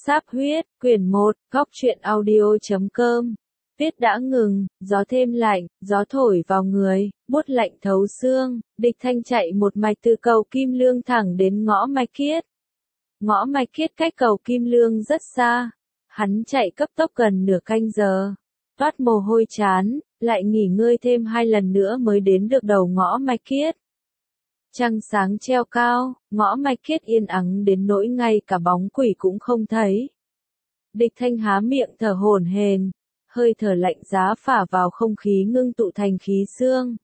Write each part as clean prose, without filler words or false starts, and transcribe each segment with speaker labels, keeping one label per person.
Speaker 1: Sáp huyết, quyển 1, góc truyện audio.com. Tuyết đã ngừng, gió thêm lạnh, gió thổi vào người, buốt lạnh thấu xương, Địch Thanh chạy một mạch từ cầu Kim Lương thẳng đến ngõ Mai Kiết. Ngõ Mai Kiết cách cầu Kim Lương rất xa, hắn chạy cấp tốc gần nửa canh giờ, toát mồ hôi chán, lại nghỉ ngơi thêm 2 lần nữa mới đến được đầu ngõ Mai Kiết. Trăng sáng treo cao, ngõ Mai Kiết yên ắng đến nỗi ngay cả bóng quỷ cũng không thấy. Địch Thanh há miệng thở hổn hển, hơi thở lạnh giá phả vào không khí ngưng tụ thành khí xương.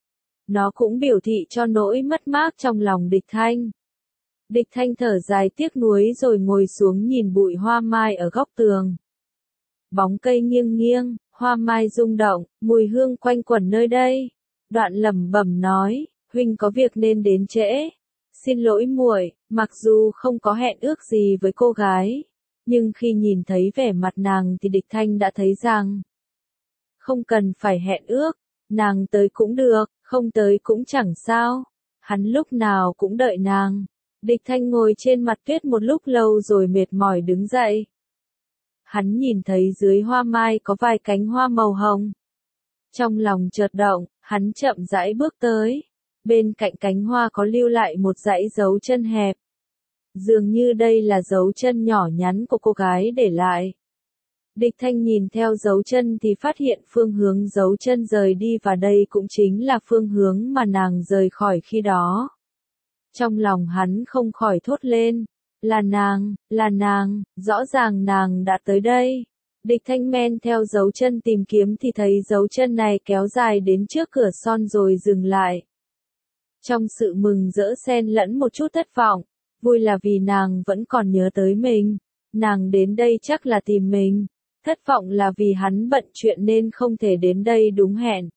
Speaker 1: Nó cũng biểu thị cho nỗi mất mát trong lòng Địch Thanh. Địch Thanh thở dài tiếc nuối rồi ngồi xuống nhìn bụi hoa mai ở góc tường. Bóng cây nghiêng nghiêng, hoa mai rung động, mùi hương quanh quẩn nơi đây. Đoạn lẩm bẩm nói, huynh có việc nên đến trễ. Xin lỗi muội, mặc dù không có hẹn ước gì với cô gái, nhưng khi nhìn thấy vẻ mặt nàng thì Địch Thanh đã thấy rằng không cần phải hẹn ước, nàng tới cũng được, không tới cũng chẳng sao. Hắn lúc nào cũng đợi nàng. Địch Thanh ngồi trên mặt tuyết một lúc lâu rồi mệt mỏi đứng dậy. Hắn nhìn thấy dưới hoa mai có vài cánh hoa màu hồng. Trong lòng chợt động, hắn chậm rãi bước tới. Bên cạnh cánh hoa có lưu lại một dãy dấu chân hẹp. Dường như đây là dấu chân nhỏ nhắn của cô gái để lại. Địch Thanh nhìn theo dấu chân thì phát hiện phương hướng dấu chân rời đi và đây cũng chính là phương hướng mà nàng rời khỏi khi đó. Trong lòng hắn không khỏi thốt lên, là nàng, rõ ràng nàng đã tới đây. Địch Thanh men theo dấu chân tìm kiếm thì thấy dấu chân này kéo dài đến trước cửa son rồi dừng lại. Trong sự mừng rỡ xen lẫn một chút thất vọng, vui là vì nàng vẫn còn nhớ tới mình, nàng đến đây chắc là tìm mình, thất vọng là vì hắn bận chuyện nên không thể đến đây đúng hẹn.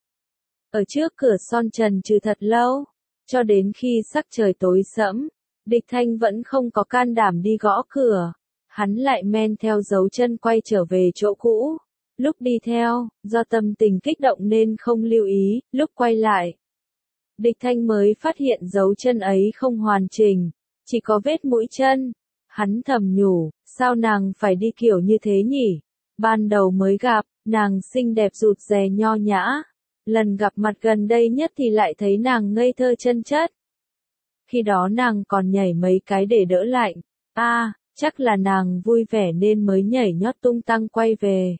Speaker 1: Ở trước cửa son trần trừ thật lâu, cho đến khi sắc trời tối sẫm, Địch Thanh vẫn không có can đảm đi gõ cửa, hắn lại men theo dấu chân quay trở về chỗ cũ. Lúc đi theo, do tâm tình kích động nên không lưu ý, lúc quay lại, Địch Thanh mới phát hiện dấu chân ấy không hoàn chỉnh, chỉ có vết mũi chân. Hắn thầm nhủ, sao nàng phải đi kiểu như thế nhỉ? Ban đầu mới gặp, nàng xinh đẹp rụt rè nho nhã. Lần gặp mặt gần đây nhất thì lại thấy nàng ngây thơ chân chất. Khi đó nàng còn nhảy mấy cái để đỡ lạnh. Chắc là nàng vui vẻ nên mới nhảy nhót tung tăng quay về.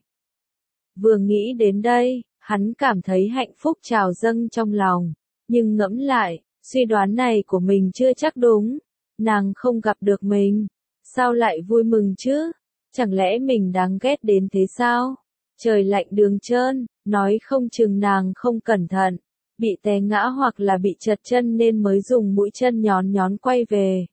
Speaker 1: Vừa nghĩ đến đây, hắn cảm thấy hạnh phúc trào dâng trong lòng. Nhưng ngẫm lại, suy đoán này của mình chưa chắc đúng. Nàng không gặp được mình, sao lại vui mừng chứ? Chẳng lẽ mình đáng ghét đến thế sao? Trời lạnh đường trơn, nói không chừng nàng không cẩn thận, bị té ngã hoặc là bị trật chân nên mới dùng mũi chân nhón nhón quay về.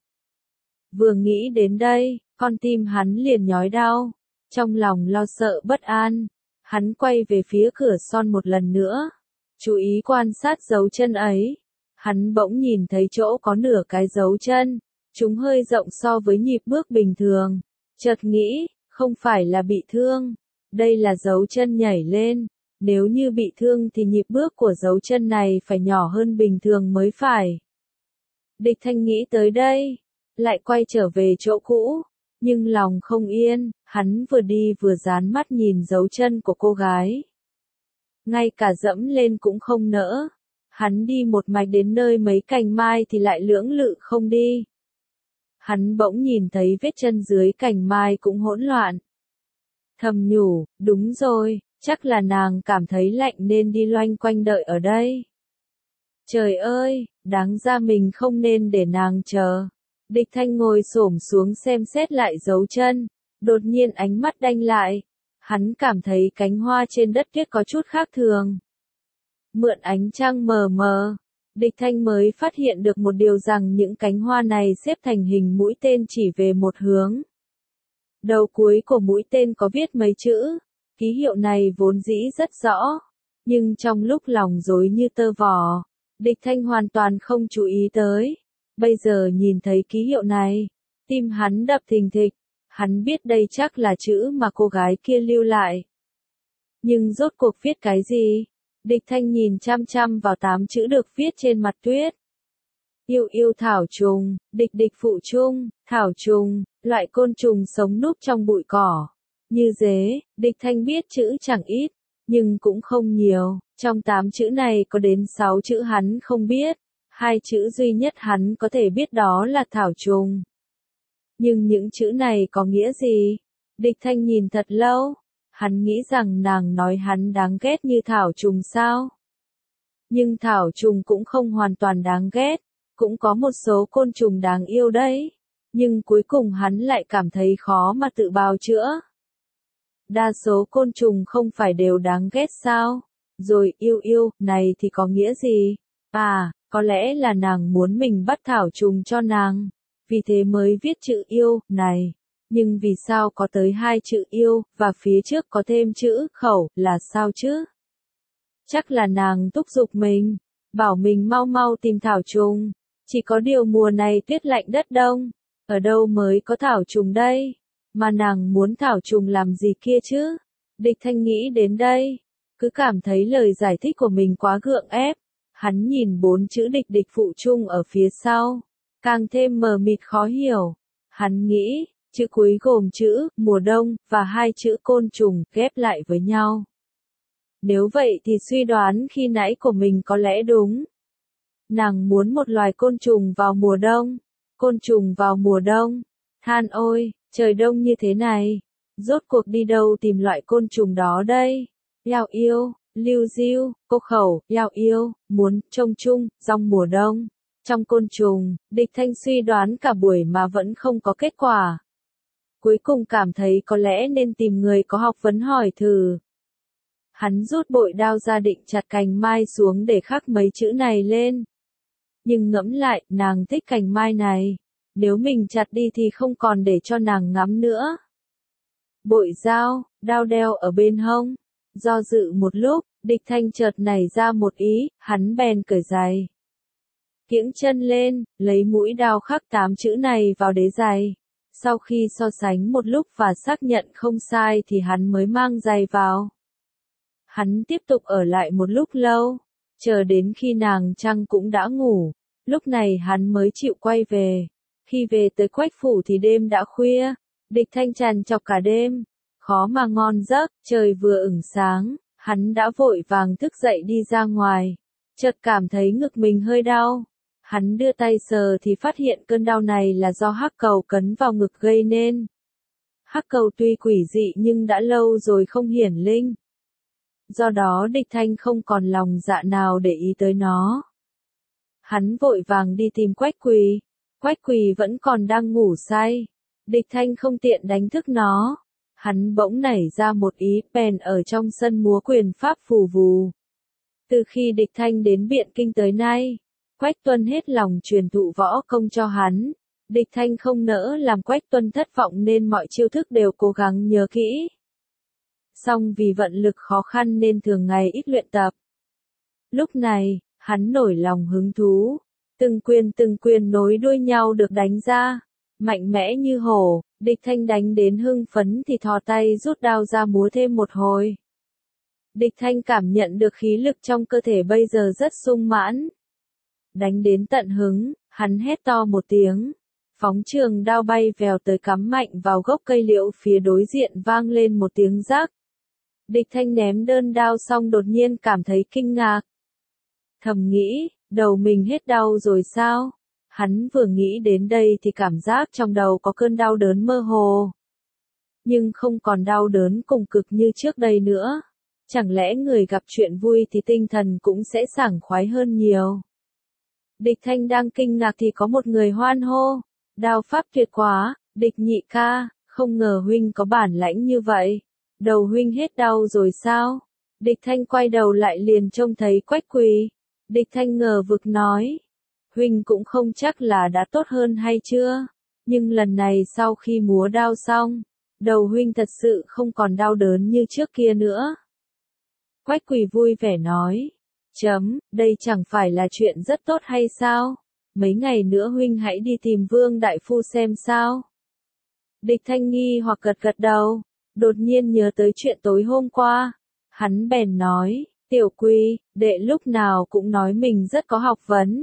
Speaker 1: Vừa nghĩ đến đây, con tim hắn liền nhói đau, trong lòng lo sợ bất an. Hắn quay về phía cửa son một lần nữa, chú ý quan sát dấu chân ấy. Hắn bỗng nhìn thấy chỗ có nửa cái dấu chân, chúng hơi rộng so với nhịp bước bình thường. Chợt nghĩ, không phải là bị thương, đây là dấu chân nhảy lên. Nếu như bị thương thì nhịp bước của dấu chân này phải nhỏ hơn bình thường mới phải. Địch Thanh nghĩ tới đây, lại quay trở về chỗ cũ, nhưng lòng không yên, hắn vừa đi vừa dán mắt nhìn dấu chân của cô gái. Ngay cả dẫm lên cũng không nỡ. Hắn đi một mạch đến nơi mấy cành mai thì lại lưỡng lự không đi. Hắn bỗng nhìn thấy vết chân dưới cành mai cũng hỗn loạn. Thầm nhủ, đúng rồi, chắc là nàng cảm thấy lạnh nên đi loanh quanh đợi ở đây. Trời ơi, đáng ra mình không nên để nàng chờ. Địch Thanh ngồi xổm xuống xem xét lại dấu chân, đột nhiên ánh mắt đanh lại. Hắn cảm thấy cánh hoa trên đất tuyết có chút khác thường. Mượn ánh trăng mờ mờ, Địch Thanh mới phát hiện được một điều rằng những cánh hoa này xếp thành hình mũi tên chỉ về một hướng. Đầu cuối của mũi tên có viết mấy chữ, ký hiệu này vốn dĩ rất rõ, nhưng trong lúc lòng rối như tơ vò, Địch Thanh hoàn toàn không chú ý tới. Bây giờ nhìn thấy ký hiệu này, tim hắn đập thình thịch, hắn biết đây chắc là chữ mà cô gái kia lưu lại. Nhưng rốt cuộc viết cái gì? Địch Thanh nhìn chăm chăm vào 8 chữ được viết trên mặt tuyết. Yêu yêu thảo trùng, địch địch phụ chung, thảo trùng, loại côn trùng sống núp trong bụi cỏ. Như dế, Địch Thanh biết chữ chẳng ít, nhưng cũng không nhiều, trong 8 chữ này có đến 6 chữ hắn không biết, 2 chữ duy nhất hắn có thể biết đó là thảo trùng. Nhưng những chữ này có nghĩa gì? Địch Thanh nhìn thật lâu, hắn nghĩ rằng nàng nói hắn đáng ghét như thảo trùng sao? Nhưng thảo trùng cũng không hoàn toàn đáng ghét, cũng có một số côn trùng đáng yêu đấy, nhưng cuối cùng hắn lại cảm thấy khó mà tự bào chữa. Đa số côn trùng không phải đều đáng ghét sao? Rồi yêu yêu, này thì có nghĩa gì? À, có lẽ là nàng muốn mình bắt thảo trùng cho nàng, vì thế mới viết chữ yêu, này. Nhưng vì sao có tới 2 chữ yêu, và phía trước có thêm chữ khẩu, là sao chứ? Chắc là nàng thúc giục mình, bảo mình mau mau tìm thảo trùng. Chỉ có điều mùa này tuyết lạnh đất đông, ở đâu mới có thảo trùng đây? Mà nàng muốn thảo trùng làm gì kia chứ? Địch Thanh nghĩ đến đây, cứ cảm thấy lời giải thích của mình quá gượng ép. Hắn nhìn 4 chữ địch địch phụ chung ở phía sau, càng thêm mờ mịt khó hiểu. Hắn nghĩ, chữ cuối gồm chữ mùa đông và 2 chữ côn trùng ghép lại với nhau. Nếu vậy thì suy đoán khi nãy của mình có lẽ đúng. Nàng muốn một loài côn trùng vào mùa đông. Côn trùng vào mùa đông. Than ôi, trời đông như thế này. Rốt cuộc đi đâu tìm loại côn trùng đó đây? Yào yêu, lưu diêu, cô khẩu, yào yêu, muốn, trông chung, rong mùa đông. Trong côn trùng, Địch Thanh suy đoán cả buổi mà vẫn không có kết quả. Cuối cùng cảm thấy có lẽ nên tìm người có học vấn hỏi thử. Hắn rút bội đao ra định chặt cành mai xuống để khắc mấy chữ này lên. Nhưng ngẫm lại, nàng thích cành mai này. Nếu mình chặt đi thì không còn để cho nàng ngắm nữa. Bội dao, đao đeo ở bên hông. Do dự một lúc, Địch Thanh chợt nảy ra một ý, hắn bèn cởi giày. Kiễng chân lên, lấy mũi đao khắc 8 chữ này vào đế giày. Sau khi so sánh một lúc và xác nhận không sai thì hắn mới mang giày vào. Hắn tiếp tục ở lại một lúc lâu, chờ đến khi nàng Trăng cũng đã ngủ. Lúc này hắn mới chịu quay về. Khi về tới Quách phủ thì đêm đã khuya, Địch Thanh trằn trọc cả đêm, khó mà ngon giấc, trời vừa ửng sáng, hắn đã vội vàng thức dậy đi ra ngoài, chợt cảm thấy ngực mình hơi đau. Hắn đưa tay sờ thì phát hiện cơn đau này là do hắc cầu cấn vào ngực gây nên. Hắc cầu tuy quỷ dị nhưng đã lâu rồi không hiển linh. Do đó Địch Thanh không còn lòng dạ nào để ý tới nó. Hắn vội vàng đi tìm Quách Quỳ. Quách Quỳ vẫn còn đang ngủ say. Địch Thanh không tiện đánh thức nó. Hắn bỗng nảy ra một ý bèn ở trong sân múa quyền pháp phù vù. Từ khi Địch Thanh đến Biện Kinh tới nay, Quách Tuân hết lòng truyền thụ võ công cho hắn. Địch Thanh không nỡ làm Quách Tuân thất vọng nên mọi chiêu thức đều cố gắng nhớ kỹ. Song vì vận lực khó khăn nên thường ngày ít luyện tập. Lúc này, hắn nổi lòng hứng thú. Từng quyền nối đuôi nhau được đánh ra. Mạnh mẽ như hổ, Địch Thanh đánh đến hưng phấn thì thò tay rút đao ra múa thêm một hồi. Địch Thanh cảm nhận được khí lực trong cơ thể bây giờ rất sung mãn. Đánh đến tận hứng, hắn hét to một tiếng. Phóng trường đao bay vèo tới cắm mạnh vào gốc cây liễu phía đối diện vang lên một tiếng rắc. Địch Thanh ném đơn đao xong đột nhiên cảm thấy kinh ngạc. Thầm nghĩ, đầu mình hết đau rồi sao? Hắn vừa nghĩ đến đây thì cảm giác trong đầu có cơn đau đớn mơ hồ. Nhưng không còn đau đớn cùng cực như trước đây nữa. Chẳng lẽ người gặp chuyện vui thì tinh thần cũng sẽ sảng khoái hơn nhiều. Địch Thanh đang kinh ngạc thì có một người hoan hô. Đao pháp tuyệt quá, Địch nhị ca, không ngờ huynh có bản lãnh như vậy. Đầu huynh hết đau rồi sao? Địch Thanh quay đầu lại liền trông thấy Quách Quỳ. Địch Thanh ngờ vực nói. Huynh cũng không chắc là đã tốt hơn hay chưa. Nhưng lần này sau khi múa đao xong, đầu huynh thật sự không còn đau đớn như trước kia nữa. Quách Quỳ vui vẻ nói. Đây chẳng phải là chuyện rất tốt hay sao? Mấy ngày nữa huynh hãy đi tìm Vương Đại Phu xem sao. Địch Thanh nghi hoặc gật gật đầu, đột nhiên nhớ tới chuyện tối hôm qua. Hắn bèn nói, Tiểu Quỳ, đệ lúc nào cũng nói mình rất có học vấn.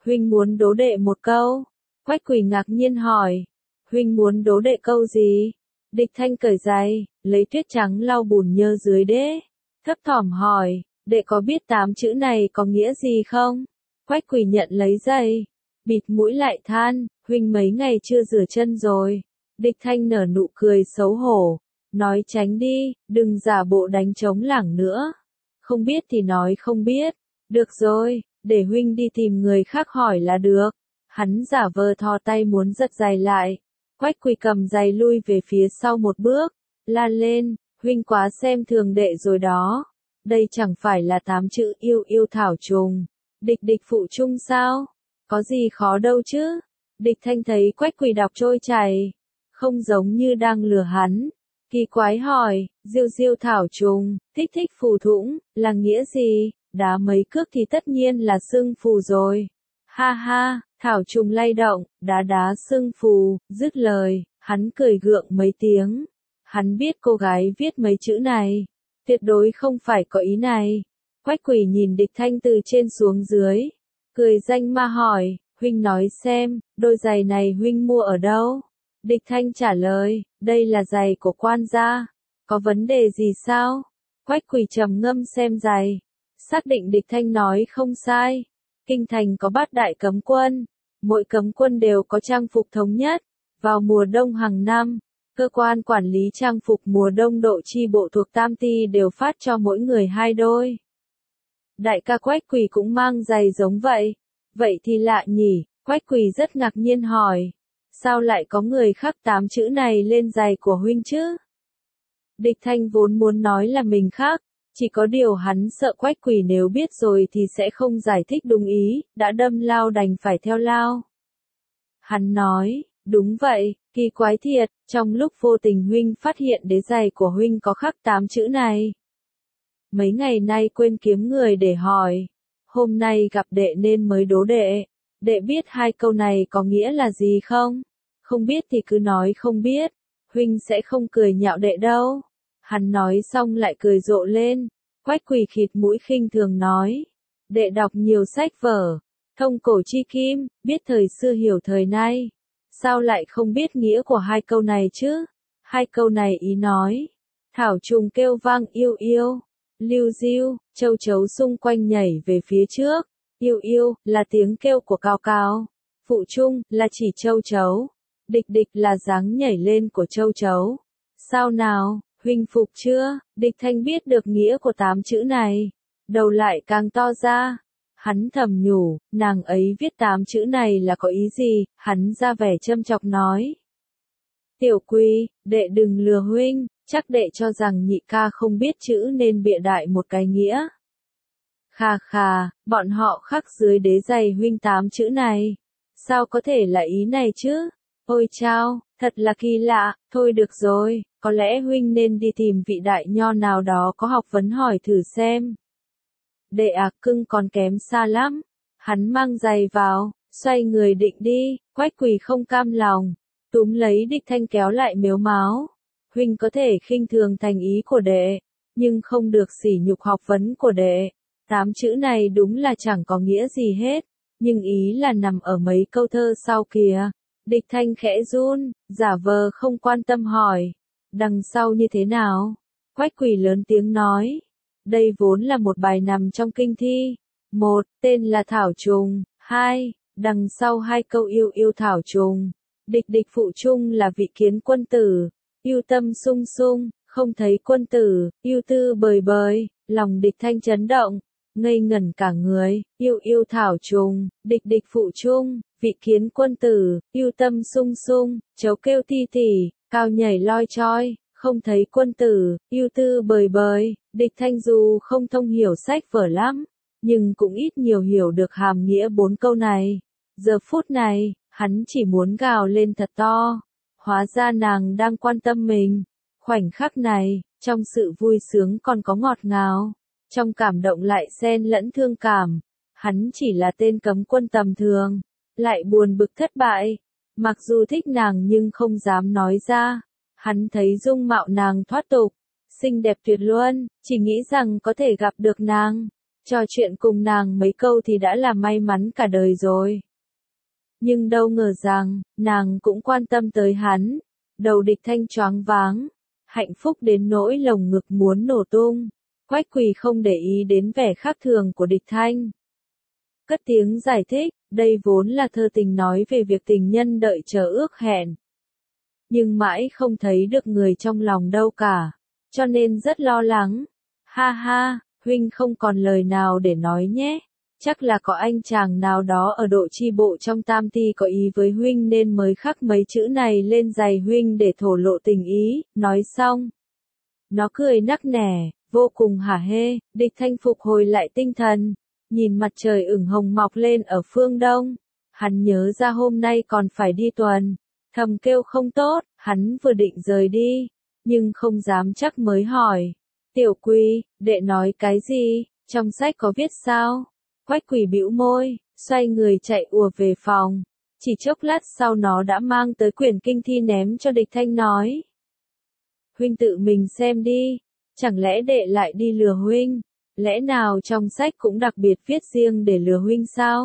Speaker 1: huynh muốn đố đệ một câu. Quách Quỳ ngạc nhiên hỏi, huynh muốn đố đệ câu gì? Địch Thanh cởi giày, lấy tuyết trắng lau bùn nhơ dưới đế, thấp thỏm hỏi, đệ có biết 8 chữ này có nghĩa gì không? Quách Quỳ nhận lấy giày, bịt mũi lại than, huynh mấy ngày chưa rửa chân rồi. Địch Thanh nở nụ cười xấu hổ, nói tránh đi, đừng giả bộ đánh trống lảng nữa. Không biết thì nói không biết, được rồi, để huynh đi tìm người khác hỏi là được. Hắn giả vờ thò tay muốn giật giày lại. Quách Quỳ cầm giày lui về phía sau một bước, la lên, huynh quá xem thường đệ rồi đó. Đây chẳng phải là 8 chữ yêu yêu thảo trùng, địch địch phụ chung sao? Có gì khó đâu chứ? Địch Thanh thấy Quách Quỳ đọc trôi chảy, không giống như đang lừa hắn. Kỳ quái hỏi, diêu diêu thảo trùng, thích thích phù thủng, là nghĩa gì? Đá mấy cước thì tất nhiên là xưng phù rồi. Ha ha, thảo trùng lay động, đá đá xưng phù, dứt lời, hắn cười gượng mấy tiếng. Hắn biết cô gái viết mấy chữ này, tuyệt đối không phải có ý này. Quách Quỳ nhìn Địch Thanh từ trên xuống dưới, cười danh ma hỏi, huynh nói xem, đôi giày này huynh mua ở đâu? Địch Thanh trả lời, đây là giày của quan gia, có vấn đề gì sao? Quách Quỳ trầm ngâm xem giày, xác định Địch Thanh nói không sai. Kinh thành có 8 đại cấm quân, mỗi cấm quân đều có trang phục thống nhất. Vào mùa đông hàng năm, cơ quan quản lý trang phục mùa đông độ chi bộ thuộc Tam Ty đều phát cho mỗi người 2 đôi. Đại ca Quách Quỳ cũng mang giày giống vậy. Vậy thì lạ nhỉ, Quách Quỳ rất ngạc nhiên hỏi. Sao lại có người khắc 8 chữ này lên giày của huynh chứ? Địch Thanh vốn muốn nói là mình khắc, chỉ có điều hắn sợ Quách Quỳ nếu biết rồi thì sẽ không giải thích đúng ý, đã đâm lao đành phải theo lao. Hắn nói, đúng vậy, kỳ quái thiệt, trong lúc vô tình huynh phát hiện đế giày của huynh có khắc 8 chữ này. Mấy ngày nay quên kiếm người để hỏi, hôm nay gặp đệ nên mới đố đệ. Đệ biết 2 câu này có nghĩa là gì không? Không biết thì cứ nói không biết, huynh sẽ không cười nhạo đệ đâu. Hắn nói xong lại cười rộ lên. Quách Quỳ khịt mũi khinh thường nói, đệ đọc nhiều sách vở, thông cổ chi kim, biết thời xưa hiểu thời nay. Sao lại không biết nghĩa của 2 câu này chứ? 2 câu này ý nói, thảo trùng kêu vang yêu yêu, lưu diêu, châu chấu xung quanh nhảy về phía trước. Yêu yêu, là tiếng kêu của cao cao. Phụ chung, là chỉ châu chấu. Địch địch là dáng nhảy lên của châu chấu. Sao nào, huynh phục chưa? Địch Thanh biết được nghĩa của 8 chữ này. Đầu lại càng to ra. Hắn thầm nhủ, nàng ấy viết 8 chữ này là có ý gì? Hắn ra vẻ châm chọc nói. Tiểu Quỳ, đệ đừng lừa huynh, chắc đệ cho rằng nhị ca không biết chữ nên bịa đại một cái nghĩa. Khà khà, bọn họ khắc dưới đế giày huynh 8 chữ này. Sao có thể là ý này chứ? Ôi chao, thật là kỳ lạ, thôi được rồi, có lẽ huynh nên đi tìm vị đại nho nào đó có học vấn hỏi thử xem. Đệ cưng còn kém xa lắm. Hắn mang giày vào, xoay người định đi, Quách Quỳ không cam lòng, túm lấy Địch Thanh kéo lại mếu máo. Huynh có thể khinh thường thành ý của đệ, nhưng không được sỉ nhục học vấn của đệ. 8 chữ này đúng là chẳng có nghĩa gì hết, nhưng ý là nằm ở mấy câu thơ sau kìa. Địch Thanh khẽ run, giả vờ không quan tâm hỏi, đằng sau như thế nào? Quách Quỳ lớn tiếng nói, đây vốn là một bài nằm trong kinh thi. 1. Tên là thảo trùng. 2. Đằng sau 2 câu yêu yêu thảo trùng. Địch địch phụ chung là vị kiến quân tử, yêu tâm sung sung, không thấy quân tử, yêu tư bời bời. Lòng Địch Thanh chấn động, ngây ngẩn cả người. Yêu yêu thảo trùng, địch địch phụ chung, vị kiến quân tử, yêu tâm sung sung, chấu kêu ti tỉ, cao nhảy loi choi, không thấy quân tử, yêu tư bời bời. Địch Thanh dù không thông hiểu sách vở lắm, nhưng cũng ít nhiều hiểu được hàm nghĩa 4 câu này. Giờ phút này, hắn chỉ muốn gào lên thật to. Hóa ra nàng đang quan tâm mình. Khoảnh khắc này, trong sự vui sướng còn có ngọt ngào, trong cảm động lại xen lẫn thương cảm. Hắn chỉ là tên cấm quân tầm thường, lại buồn bực thất bại. Mặc dù thích nàng nhưng không dám nói ra. Hắn thấy dung mạo nàng thoát tục, xinh đẹp tuyệt luân, chỉ nghĩ rằng có thể gặp được nàng, trò chuyện cùng nàng mấy câu thì đã là may mắn cả đời rồi. Nhưng đâu ngờ rằng, nàng cũng quan tâm tới hắn. Đầu Địch Thanh choáng váng, hạnh phúc đến nỗi lồng ngực muốn nổ tung. Quách Quỳ không để ý đến vẻ khác thường của Địch Thanh. Cất tiếng giải thích, đây vốn là thơ tình nói về việc tình nhân đợi chờ ước hẹn. Nhưng mãi không thấy được người trong lòng đâu cả, cho nên rất lo lắng. Ha ha, huynh không còn lời nào để nói nhé. Chắc là có anh chàng nào đó ở độ chi bộ trong Tam Ti có ý với huynh nên mới khắc mấy chữ này lên giày huynh để thổ lộ tình ý. Nói xong, nó cười nắc nẻ, vô cùng hả hê. Địch Thanh phục hồi lại tinh thần, nhìn mặt trời ửng hồng mọc lên ở phương đông. Hắn nhớ ra hôm nay còn phải đi tuần, thầm kêu không tốt. Hắn vừa định rời đi, nhưng không dám chắc mới hỏi. Tiểu Quỳ, đệ nói cái gì, trong sách có viết sao? Quách Quỳ bĩu môi, xoay người chạy ùa về phòng. Chỉ chốc lát sau nó đã mang tới quyển kinh thi ném cho Địch Thanh nói. Huynh tự mình xem đi, chẳng lẽ đệ lại đi lừa huynh? Lẽ nào trong sách cũng đặc biệt viết riêng để lừa huynh sao?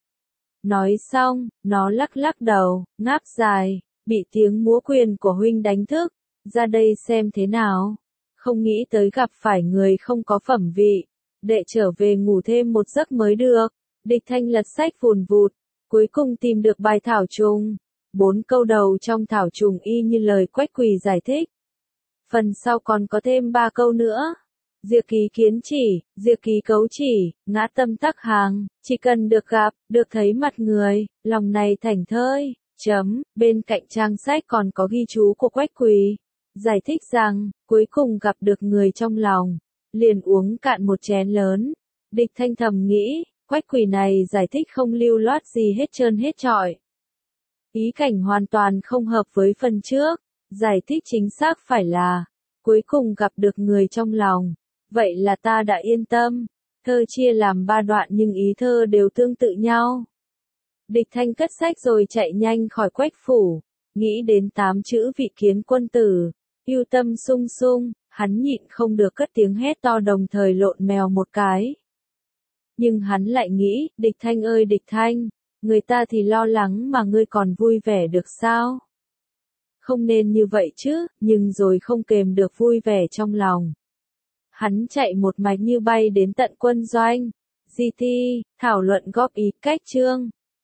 Speaker 1: Nói xong, nó lắc lắc đầu, ngáp dài, bị tiếng múa quyền của huynh đánh thức. Ra đây xem thế nào. Không nghĩ tới gặp phải người không có phẩm vị. Đệ trở về ngủ thêm một giấc mới được. Địch Thanh lật sách vùn vụt, cuối cùng tìm được bài thảo trùng. 4 câu đầu trong thảo trùng y như lời Quách Quỳ giải thích. Phần sau còn có thêm 3 câu nữa. Diệt ký kiến chỉ, diệt ký cấu chỉ, ngã tâm tắc hàng, chỉ cần được gặp, được thấy mặt người, lòng này thảnh thơi. Bên cạnh trang sách còn có ghi chú của Quách Quỳ, giải thích rằng, cuối cùng gặp được người trong lòng, liền uống cạn một chén lớn. Địch Thanh thầm nghĩ, Quách Quỳ này giải thích không lưu loát gì hết trơn hết trọi. Ý cảnh hoàn toàn không hợp với phần trước, giải thích chính xác phải là, cuối cùng gặp được người trong lòng. Vậy là ta đã yên tâm. Thơ chia làm 3 đoạn nhưng ý thơ đều tương tự nhau. Địch Thanh cất sách rồi chạy nhanh khỏi Quách phủ, nghĩ đến 8 chữ vị kiến quân tử, yêu tâm sung sung, hắn nhịn không được cất tiếng hét to đồng thời lộn mèo một cái. Nhưng hắn lại nghĩ, Địch Thanh ơi Địch Thanh, người ta thì lo lắng mà ngươi còn vui vẻ được sao? Không nên như vậy chứ, nhưng rồi không kềm được vui vẻ trong lòng. Hắn chạy một mạch như bay đến tận quân doanh. GT, thảo luận góp ý cách chương.